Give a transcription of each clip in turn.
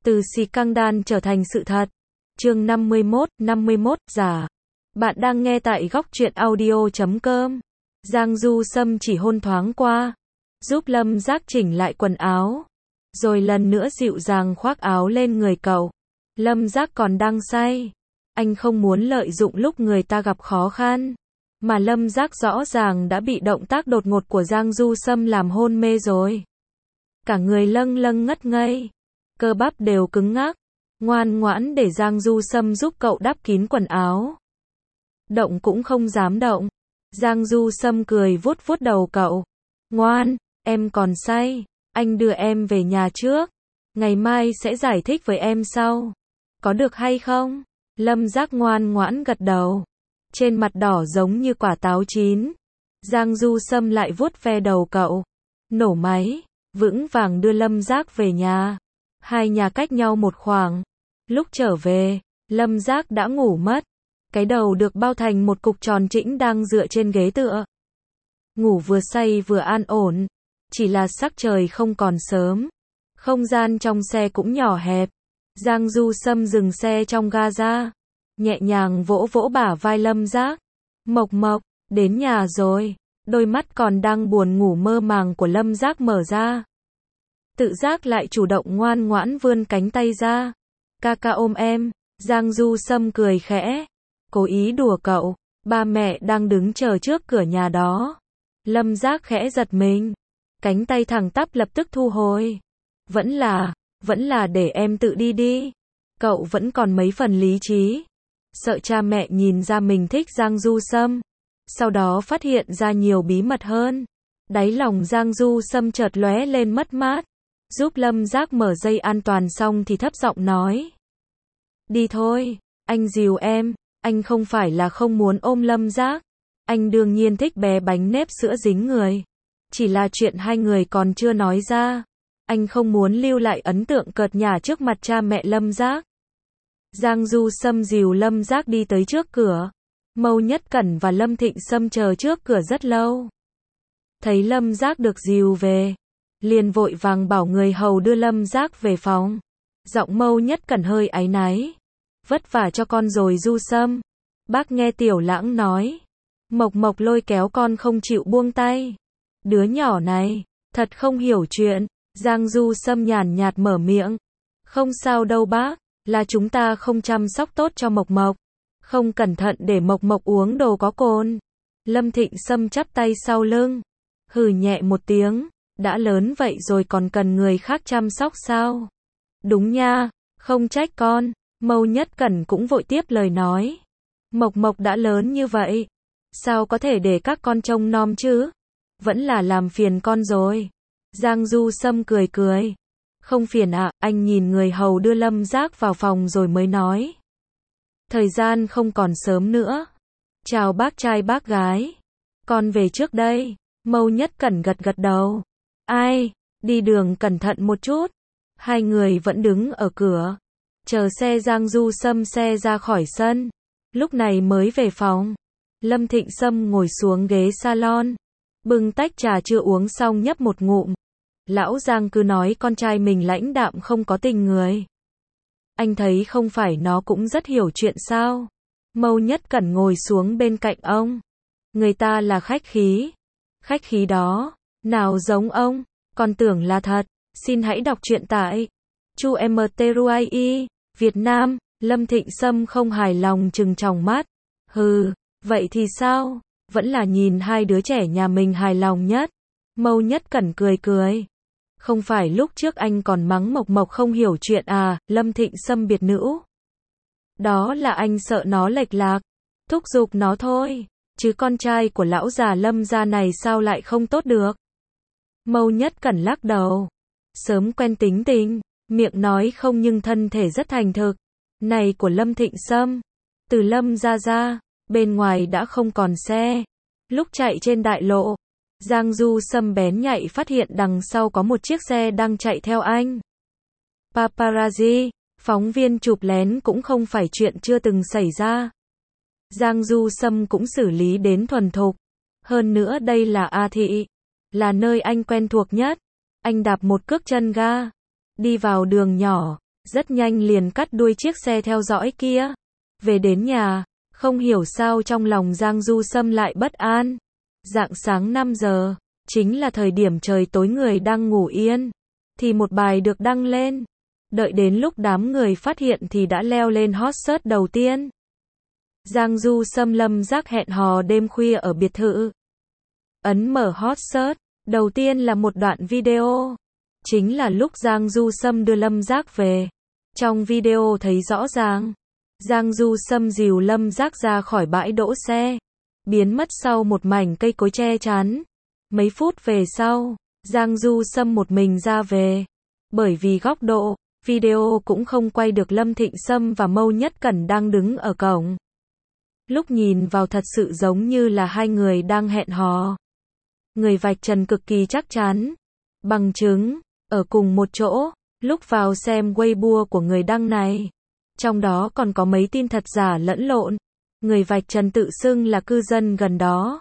Từ scandal trở thành sự thật. Chương 51, giả. Bạn đang nghe tại góc truyện audio.com. Giang Du Sâm chỉ hôn thoáng qua, giúp Lâm Giác chỉnh lại quần áo, rồi lần nữa dịu dàng khoác áo lên người cậu. Lâm Giác còn đang say. Anh không muốn lợi dụng lúc người ta gặp khó khăn. Mà Lâm Giác rõ ràng đã bị động tác đột ngột của Giang Du Sâm làm hôn mê rồi. Cả người lâng lâng ngất ngây. Cơ bắp đều cứng ngắc. Ngoan ngoãn để Giang Du Sâm giúp cậu đắp kín quần áo. Động cũng không dám động. Giang Du Sâm cười vuốt vuốt đầu cậu. Ngoan, em còn say. Anh đưa em về nhà trước. Ngày mai sẽ giải thích với em sau. Có được hay không? Lâm Giác ngoan ngoãn gật đầu. Trên mặt đỏ giống như quả táo chín. Giang Du Sâm lại vuốt ve đầu cậu. Nổ máy, vững vàng đưa Lâm Giác về nhà. Hai nhà cách nhau một khoảng. Lúc trở về, Lâm Giác đã ngủ mất. Cái đầu được bao thành một cục tròn trĩnh đang dựa trên ghế tựa. Ngủ vừa say vừa an ổn. Chỉ là sắc trời không còn sớm. Không gian trong xe cũng nhỏ hẹp. Giang Du Sâm dừng xe trong ga ra. Nhẹ nhàng vỗ vỗ bả vai Lâm Giác. Mộc Mộc, đến nhà rồi. Đôi mắt còn đang buồn ngủ mơ màng của Lâm Giác mở ra. Tự giác lại chủ động ngoan ngoãn vươn cánh tay ra. Ca ôm em. Giang Du Sâm cười khẽ. Cố ý đùa cậu. Ba mẹ đang đứng chờ trước cửa nhà đó. Lâm Giác khẽ giật mình. Cánh tay thẳng tắp lập tức thu hồi. Vẫn là để em tự đi đi. Cậu vẫn còn mấy phần lý trí. Sợ cha mẹ nhìn ra mình thích Giang Du Sâm. Sau đó phát hiện ra nhiều bí mật hơn. Đáy lòng Giang Du Sâm chợt lóe lên mất mát. Giúp Lâm Giác mở dây an toàn xong thì thấp giọng nói. Đi thôi, anh dìu em. Anh không phải là không muốn ôm Lâm Giác. Anh đương nhiên thích bé bánh nếp sữa dính người. Chỉ là chuyện hai người còn chưa nói ra. Anh không muốn lưu lại ấn tượng cợt nhả trước mặt cha mẹ Lâm Giác. Giang Du Sâm dìu Lâm Giác đi tới trước cửa. Mâu Nhất Cẩn và Lâm Thịnh Sâm chờ trước cửa rất lâu. Thấy Lâm Giác được dìu về, liền vội vàng bảo người hầu đưa Lâm Giác về phòng. Giọng Mâu Nhất Cẩn hơi áy náy. Vất vả cho con rồi Du Sâm. Bác nghe Tiểu Lãng nói. Mộc Mộc lôi kéo con không chịu buông tay. Đứa nhỏ này, thật không hiểu chuyện. Giang Du Sâm nhàn nhạt mở miệng. Không sao đâu bác, là chúng ta không chăm sóc tốt cho Mộc Mộc. Không cẩn thận để Mộc Mộc uống đồ có cồn. Lâm Thịnh Sâm chắp tay sau lưng. Hừ nhẹ một tiếng. Đã lớn vậy rồi còn cần người khác chăm sóc sao? Đúng nha, không trách con. Mâu Nhất Cẩn cũng vội tiếp lời nói. Mộc Mộc đã lớn như vậy. Sao có thể để các con trông nom chứ? Vẫn là làm phiền con rồi. Giang Du Sâm cười cười. Không phiền ạ, anh nhìn người hầu đưa Lâm Giác vào phòng rồi mới nói. Thời gian không còn sớm nữa. Chào bác trai bác gái. Con về trước đây. Mâu Nhất Cẩn gật gật đầu. Ai, đi đường cẩn thận một chút. Hai người vẫn đứng ở cửa. Chờ xe Giang Du Sâm xe ra khỏi sân. Lúc này mới về phòng. Lâm Thịnh Sâm ngồi xuống ghế salon. Bưng tách trà chưa uống xong nhấp một ngụm. Lão Giang cứ nói con trai mình lãnh đạm không có tình người. Anh thấy không phải nó cũng rất hiểu chuyện sao? Mâu Nhất Cẩn ngồi xuống bên cạnh ông. Người ta là khách khí. Khách khí đó, nào giống ông, con tưởng là thật. Xin hãy đọc truyện tại Chu Mtruai Việt Nam. Lâm Thịnh Sâm không hài lòng trừng tròng mắt. Hừ, vậy thì sao? Vẫn là nhìn hai đứa trẻ nhà mình hài lòng nhất. Mâu Nhất Cẩn cười cười. Không phải lúc trước anh còn mắng Mộc Mộc không hiểu chuyện à? Lâm Thịnh Sâm biệt nữ. Đó là anh sợ nó lệch lạc, thúc giục nó thôi. Chứ con trai của lão già Lâm gia này sao lại không tốt được? Mâu Nhất Cẩn lắc đầu. Sớm quen tính tình, miệng nói không nhưng thân thể rất thành thực. Này của Lâm Thịnh Sâm, từ Lâm gia ra, bên ngoài đã không còn xe. Lúc chạy trên đại lộ, Giang Du Sâm bén nhạy phát hiện đằng sau có một chiếc xe đang chạy theo anh. Paparazzi, phóng viên chụp lén cũng không phải chuyện chưa từng xảy ra. Giang Du Sâm cũng xử lý đến thuần thục. Hơn nữa đây là A Thị, là nơi anh quen thuộc nhất. Anh đạp một cước chân ga, đi vào đường nhỏ. rất nhanh liền cắt đuôi chiếc xe theo dõi kia. Về đến nhà, không hiểu sao trong lòng Giang Du Sâm lại bất an. Rạng sáng 5 giờ, chính là thời điểm trời tối người đang ngủ yên, thì một bài được đăng lên. Đợi đến lúc đám người phát hiện thì đã leo lên hot search đầu tiên. Giang Du Sâm Lâm Giác hẹn hò đêm khuya ở biệt thự. Ấn mở hot search, đầu tiên là một đoạn video. Chính là lúc Giang Du Sâm đưa Lâm Giác về. Trong video thấy rõ ràng, Giang Du Sâm dìu Lâm Giác ra khỏi bãi đỗ xe, biến mất sau một mảnh cây cối che chắn. Mấy phút về sau, Giang Du Sâm một mình ra về. Bởi vì góc độ, video cũng không quay được Lâm Thịnh Sâm và Mâu Nhất Cẩn đang đứng ở cổng. Lúc nhìn vào thật sự giống như là hai người đang hẹn hò. Người vạch trần cực kỳ chắc chắn. Bằng chứng, ở cùng một chỗ, lúc vào xem Weibo của người đăng này. Trong đó còn có mấy tin thật giả lẫn lộn. Người vạch trần tự xưng là cư dân gần đó.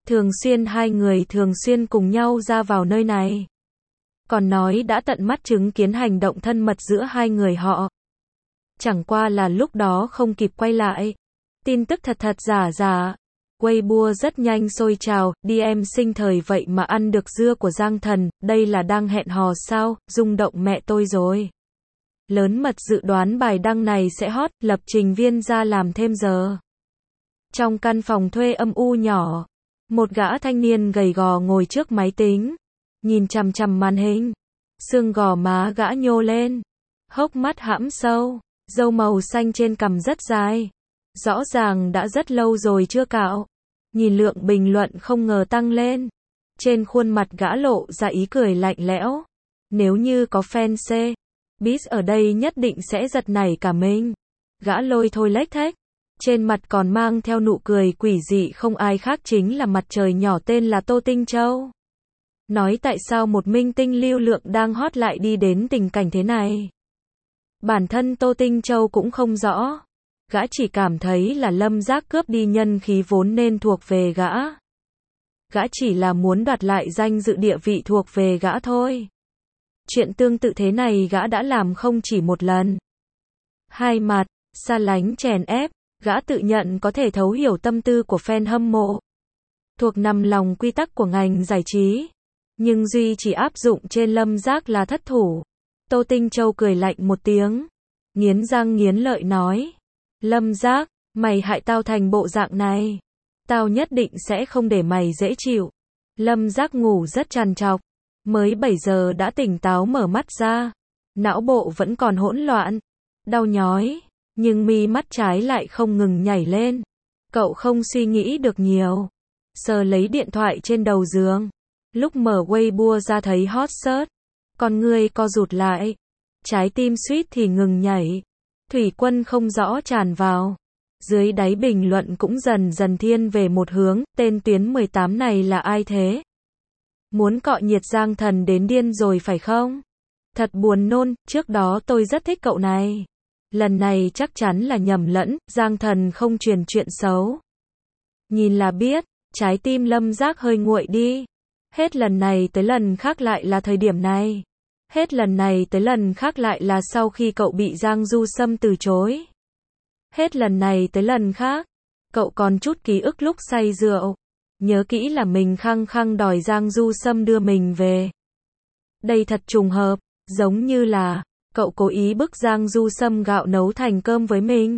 Hai người thường xuyên cùng nhau ra vào nơi này. Còn nói đã tận mắt chứng kiến hành động thân mật giữa hai người họ. Chẳng qua là lúc đó không kịp quay lại. Tin tức thật giả. Weibo rất nhanh sôi trào, đi em sinh thời vậy mà ăn được dưa của Giang Thần, đây là đang hẹn hò sao, rung động mẹ tôi rồi. Lớn mật dự đoán bài đăng này sẽ hot, lập trình viên ra làm thêm giờ. Trong căn phòng thuê âm u nhỏ, một gã thanh niên gầy gò ngồi trước máy tính, nhìn chằm chằm màn hình. Xương gò má gã nhô lên, hốc mắt hãm sâu, râu màu xanh trên cằm rất dài. Rõ ràng đã rất lâu rồi chưa cạo. Nhìn lượng bình luận không ngờ tăng lên. Trên khuôn mặt gã lộ ra ý cười lạnh lẽo. Nếu như có fan C, Biz ở đây nhất định sẽ giật nảy cả mình. Gã lôi thôi lếch thếch. Trên mặt còn mang theo nụ cười quỷ dị, không ai khác chính là mặt trời nhỏ tên là Tô Tinh Châu. Nói tại sao một minh tinh lưu lượng đang hot lại đi đến tình cảnh thế này. Bản thân Tô Tinh Châu cũng không rõ. Gã chỉ cảm thấy là Lâm Giác cướp đi nhân khí vốn nên thuộc về gã. Gã chỉ là muốn đoạt lại danh dự địa vị thuộc về gã thôi. Chuyện tương tự thế này gã đã làm không chỉ một lần. Hai mặt, xa lánh chèn ép, gã tự nhận có thể thấu hiểu tâm tư của fan hâm mộ. Thuộc nằm lòng quy tắc của ngành giải trí. Nhưng duy chỉ áp dụng trên Lâm Giác là thất thủ. Tô Tinh Châu cười lạnh một tiếng. Nghiến răng nghiến lợi nói. Lâm Giác, mày hại tao thành bộ dạng này. Tao nhất định sẽ không để mày dễ chịu. Lâm Giác ngủ rất trằn trọc. Mới 7 giờ đã tỉnh táo mở mắt ra. Não bộ vẫn còn hỗn loạn. Đau nhói. Nhưng mi mắt trái lại không ngừng nhảy lên. Cậu không suy nghĩ được nhiều. Sờ lấy điện thoại trên đầu giường. Lúc mở Weibo ra thấy hot search. Con người co rụt lại. Trái tim suýt thì ngừng nhảy. Thủy quân không rõ tràn vào. Dưới đáy bình luận cũng dần dần thiên về một hướng, tên Tuyến 18 này là ai thế? Muốn cọ nhiệt Giang Thần đến điên rồi phải không? Thật buồn nôn, trước đó tôi rất thích cậu này. Lần này chắc chắn là nhầm lẫn, Giang Thần không truyền chuyện xấu. Nhìn là biết, trái tim Lâm Giác hơi nguội đi. Hết lần này tới lần khác lại là thời điểm này. Hết lần này tới lần khác lại là sau khi cậu bị Giang Du Sâm từ chối. Hết lần này tới lần khác, cậu còn chút ký ức lúc say rượu. Nhớ kỹ là mình khăng khăng đòi Giang Du Sâm đưa mình về. Đây thật trùng hợp, giống như là cậu cố ý bức Giang Du Sâm gạo nấu thành cơm với mình.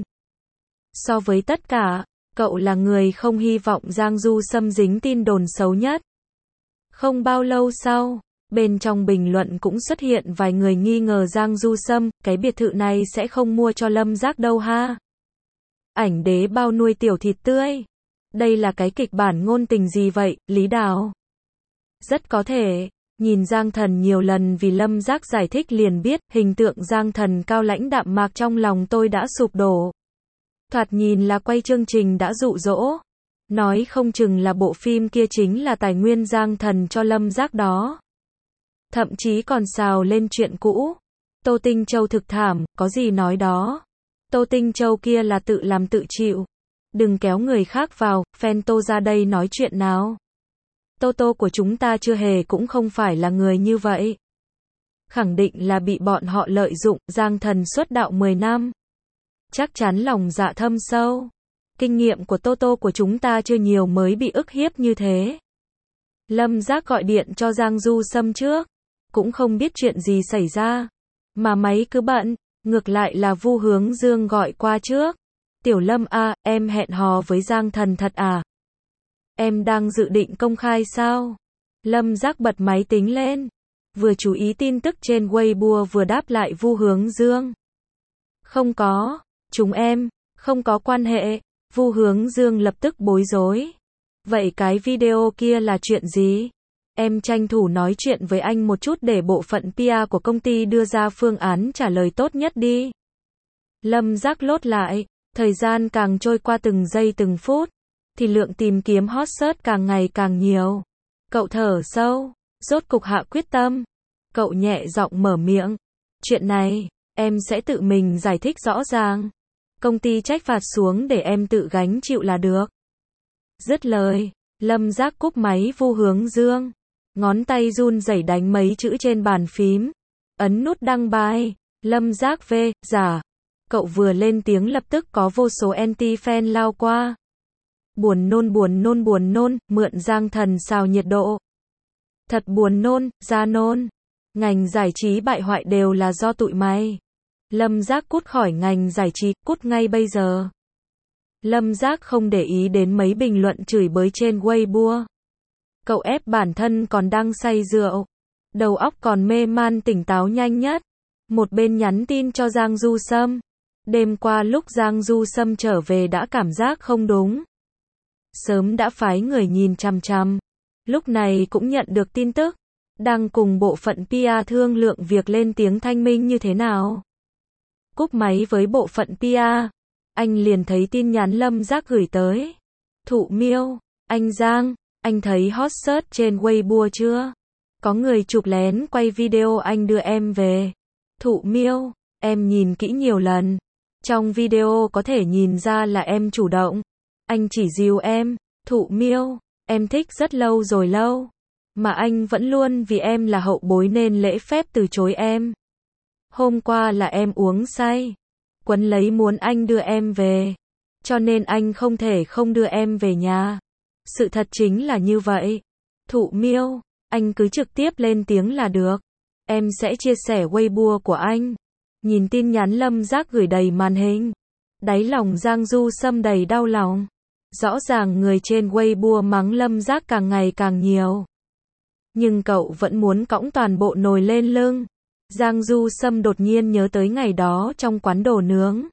So với tất cả, cậu là người không hy vọng Giang Du Sâm dính tin đồn xấu nhất. Không bao lâu sau, bên trong bình luận cũng xuất hiện vài người nghi ngờ Giang Du Sâm, cái biệt thự này sẽ không mua cho Lâm Giác đâu ha. Ảnh đế bao nuôi tiểu thịt tươi. Đây là cái kịch bản ngôn tình gì vậy, Lý Đào? Rất có thể, nhìn Giang Thần nhiều lần vì Lâm Giác giải thích liền biết, hình tượng Giang Thần cao lãnh đạm mạc trong lòng tôi đã sụp đổ. Thoạt nhìn là quay chương trình đã dụ dỗ. Nói không chừng là bộ phim kia chính là tài nguyên Giang Thần cho Lâm Giác đó. Thậm chí còn xào lên chuyện cũ. Tô Tinh Châu thực thảm, có gì nói đó. Tô Tinh Châu kia là tự làm tự chịu. Đừng kéo người khác vào, fan Tô ra đây nói chuyện nào. Tô Tô của chúng ta chưa hề cũng không phải là người như vậy. khẳng định là bị bọn họ lợi dụng, Giang Thần xuất đạo 10 năm. Chắc chắn lòng dạ thâm sâu. Kinh nghiệm của Toto của chúng ta chưa nhiều mới bị ức hiếp như thế. Lâm Giác gọi điện cho Giang Du Sâm trước. Cũng không biết chuyện gì xảy ra. Mà máy cứ bận, ngược lại là Vu Hướng Dương gọi qua trước. Tiểu Lâm à, em hẹn hò với Giang Thần thật à? Em đang dự định công khai sao? Lâm Giác bật máy tính lên. Vừa chú ý tin tức trên Weibo vừa đáp lại Vu Hướng Dương. Không có, chúng em, không có quan hệ. Vu Hướng Dương lập tức bối rối. Vậy cái video kia là chuyện gì? Em tranh thủ nói chuyện với anh một chút để bộ phận PR của công ty đưa ra phương án trả lời tốt nhất đi. Lâm Giác lốt lại, thời gian càng trôi qua từng giây từng phút, thì lượng tìm kiếm hot search càng ngày càng nhiều. Cậu thở sâu, rốt cục hạ quyết tâm. Cậu nhẹ giọng mở miệng. Chuyện này, em sẽ tự mình giải thích rõ ràng. Công ty trách phạt xuống để em tự gánh chịu là được. Dứt lời, Lâm Giác cúp máy Vu Hướng Dương. Ngón tay run rẩy đánh mấy chữ trên bàn phím. Ấn nút đăng bài. Lâm Giác V, giả. Cậu vừa lên tiếng lập tức có vô số anti-fan lao qua. Buồn nôn, mượn Giang Thần xào nhiệt độ. Thật buồn nôn, ra nôn. Ngành giải trí bại hoại đều là do tụi mày. Lâm Giác cút khỏi ngành giải trí, cút ngay bây giờ. Lâm Giác không để ý đến mấy bình luận chửi bới trên Weibo. Cậu ép bản thân còn đang say rượu. Đầu óc còn mê man tỉnh táo nhanh nhất. Một bên nhắn tin cho Giang Du Sâm. Đêm qua lúc Giang Du Sâm trở về đã cảm giác không đúng. Sớm đã phái người nhìn chằm chằm. Lúc này cũng nhận được tin tức. Đang cùng bộ phận PR thương lượng việc lên tiếng thanh minh như thế nào. Cúp máy với bộ phận PR. Anh liền thấy tin nhắn Lâm Giác gửi tới. Thụ Miêu, anh Giang, anh thấy hot search trên Weibo chưa? Có người chụp lén quay video anh đưa em về. Thụ Miêu, em nhìn kỹ nhiều lần. Trong video có thể nhìn ra là em chủ động. Anh chỉ dìu em. Thụ Miêu, em thích rất lâu rồi lâu. Mà anh vẫn luôn vì em là hậu bối nên lễ phép từ chối em. Hôm qua là em uống say. Quấn lấy muốn anh đưa em về. Cho nên anh không thể không đưa em về nhà. Sự thật chính là như vậy. Thụ Miêu, anh cứ trực tiếp lên tiếng là được. Em sẽ chia sẻ Weibo của anh. Nhìn tin nhắn Lâm Giác gửi đầy màn hình. Đáy lòng Giang Du Sâm đầy đau lòng. Rõ ràng người trên Weibo mắng Lâm Giác càng ngày càng nhiều. Nhưng cậu vẫn muốn cõng toàn bộ nồi lên lưng. Giang Du Sâm đột nhiên nhớ tới ngày đó trong quán đồ nướng.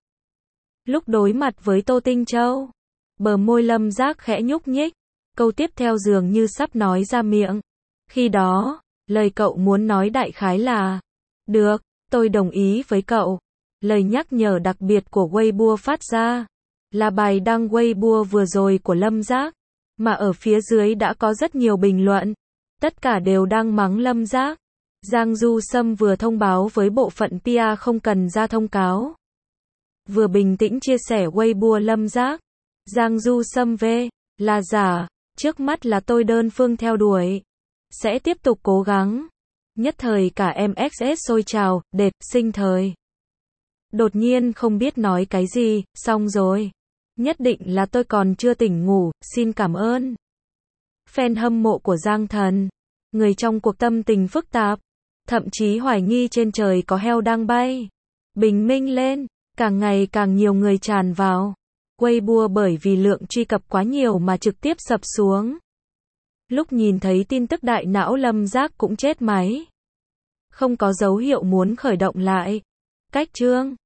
Lúc đối mặt với Tô Tinh Châu, bờ môi Lâm Giác khẽ nhúc nhích, câu tiếp theo dường như sắp nói ra miệng. Khi đó, lời cậu muốn nói đại khái là: được, tôi đồng ý với cậu. Lời nhắc nhở đặc biệt của Weibo phát ra là bài đăng Weibo vừa rồi của Lâm Giác, mà ở phía dưới đã có rất nhiều bình luận. Tất cả đều đang mắng Lâm Giác. Giang Du Sâm vừa thông báo với bộ phận PR không cần ra thông cáo. Vừa bình tĩnh chia sẻ Weibo Lâm Giác. Giang Du Sâm V, là giả, trước mắt là tôi đơn phương theo đuổi. Sẽ tiếp tục cố gắng. Nhất thời cả MXS sôi trào, đệt, sinh thời. Đột nhiên không biết nói cái gì, xong rồi. Nhất định là tôi còn chưa tỉnh ngủ, xin cảm ơn. Fan hâm mộ của Giang Thần. Người trong cuộc tâm tình phức tạp. Thậm chí hoài nghi trên trời có heo đang bay. Bình minh lên, càng ngày càng nhiều người tràn vào. Weibo bởi vì lượng truy cập quá nhiều mà trực tiếp sập xuống. Lúc nhìn thấy tin tức đại não Lâm Giác cũng chết máy. Không có dấu hiệu muốn khởi động lại. Cách chương